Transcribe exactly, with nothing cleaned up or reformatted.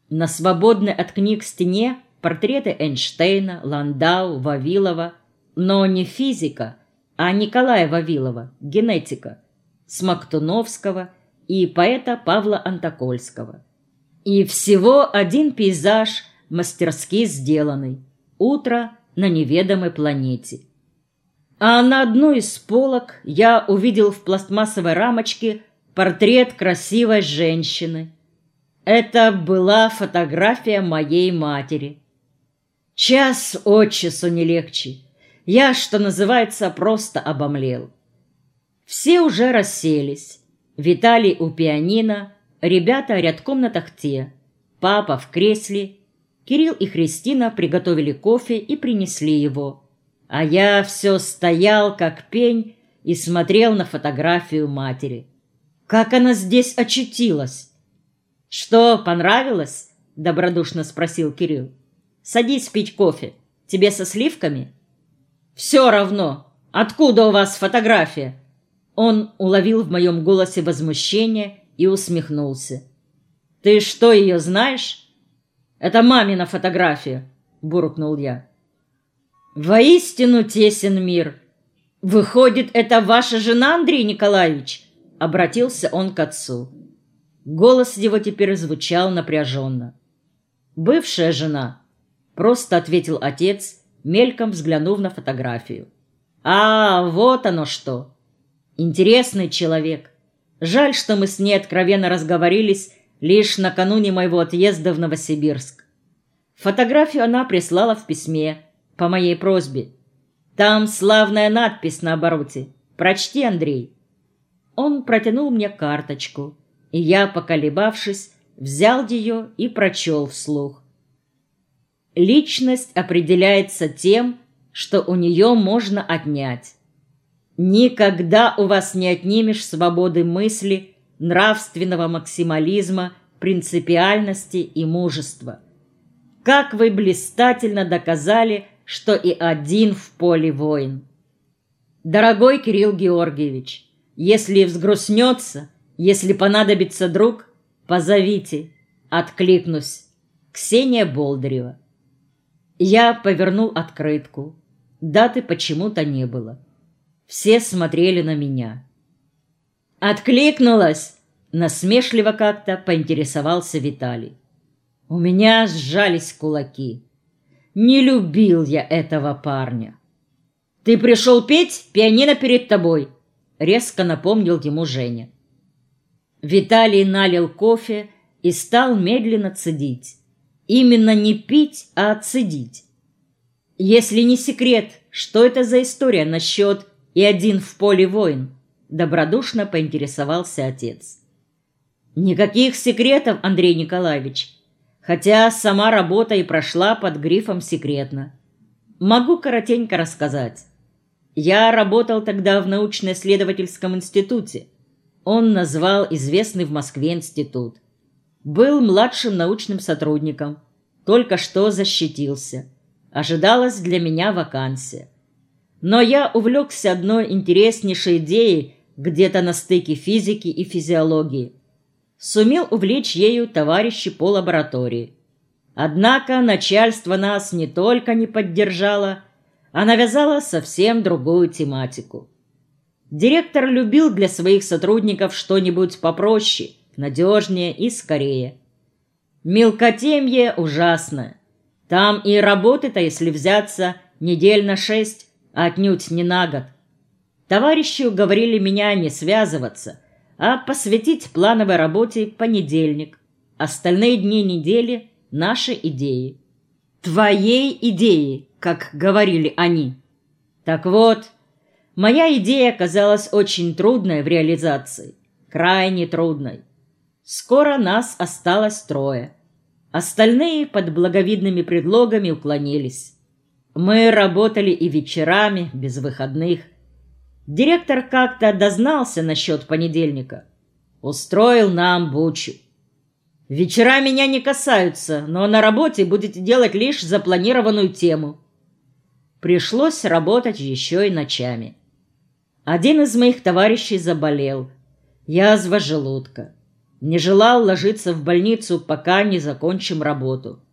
На свободной от книг стене портреты Эйнштейна, Ландау, Вавилова, но не физика, а Николая Вавилова, генетика, Смоктуновского и поэта Павла Антокольского. И всего один пейзаж, мастерски сделанный: утро на неведомой планете. А на одной из полок я увидел в пластмассовой рамочке портрет красивой женщины. Это была фотография моей матери. Час от часу не легче. Я, что называется, просто обомлел. Все уже расселись. Виталий у пианино, ребята рядком на тахте, папа в кресле. Кирилл и Христина приготовили кофе и принесли его. А я все стоял, как пень, и смотрел на фотографию матери. Как она здесь очутилась? «Что, понравилось?» — добродушно спросил Кирилл. «Садись пить кофе. Тебе со сливками?» «Все равно. Откуда у вас фотография?» Он уловил в моем голосе возмущение и усмехнулся. «Ты что, ее знаешь?» «Это мамина фотография», — буркнул я. «Воистину тесен мир. Выходит, это ваша жена, Андрей Николаевич?» — обратился он к отцу. Голос его теперь звучал напряженно. «Бывшая жена», — просто ответил отец, мельком взглянув на фотографию. «А, вот оно что! Интересный человек. Жаль, что мы с ней откровенно разговорились лишь накануне моего отъезда в Новосибирск. Фотографию она прислала в письме, по моей просьбе. Там славная надпись на обороте. Прочти, Андрей». Он протянул мне карточку, и я, поколебавшись, взял ее и прочел вслух. «Личность определяется тем, что у нее можно отнять. Никогда у вас не отнимешь свободы мысли, нравственного максимализма, принципиальности и мужества. Как вы блистательно доказали, что и один в поле воин. Дорогой Кирилл Георгиевич, если взгрустнется, если понадобится друг, позовите, откликнусь. Ксения Болдырева». Я повернул открытку. Даты почему-то не было. Все смотрели на меня. «Откликнулась?» — насмешливо как-то поинтересовался Виталий. У меня сжались кулаки. Не любил я этого парня. «Ты пришел петь? Пианино перед тобой», — резко напомнил ему Женя. Виталий налил кофе и стал медленно цедить. Именно не пить, а цедить. «Если не секрет, что это за история насчет «и один в поле воин»?» — добродушно поинтересовался отец. «Никаких секретов, Андрей Николаевич, хотя сама работа и прошла под грифом «секретно». Могу коротенько рассказать. Я работал тогда в научно-исследовательском институте. Он назвал известный в Москве институт. Был младшим научным сотрудником. Только что защитился. Ожидалась для меня вакансия. Но я увлекся одной интереснейшей идеей где-то на стыке физики и физиологии. Сумел увлечь ею товарищей по лаборатории. Однако начальство нас не только не поддержало, а навязало совсем другую тематику. Директор любил для своих сотрудников что-нибудь попроще, надежнее и скорее. Мелкотемье ужасное. Там и работы-то, если взяться, недель на шесть, а отнюдь не на год. Товарищи уговорили меня не связываться, а посвятить плановой работе понедельник. Остальные дни недели — наши идеи. «Твоей идеи», как говорили они. Так вот, моя идея оказалась очень трудной в реализации, крайне трудной. Скоро нас осталось трое. Остальные под благовидными предлогами уклонились. Мы работали и вечерами, без выходных. Директор как-то дознался насчет понедельника. Устроил нам бучу. Вечера меня не касаются, но на работе будете делать лишь запланированную тему. Пришлось работать еще и ночами. Один из моих товарищей заболел. Язва желудка. Не желал ложиться в больницу, пока не закончим работу.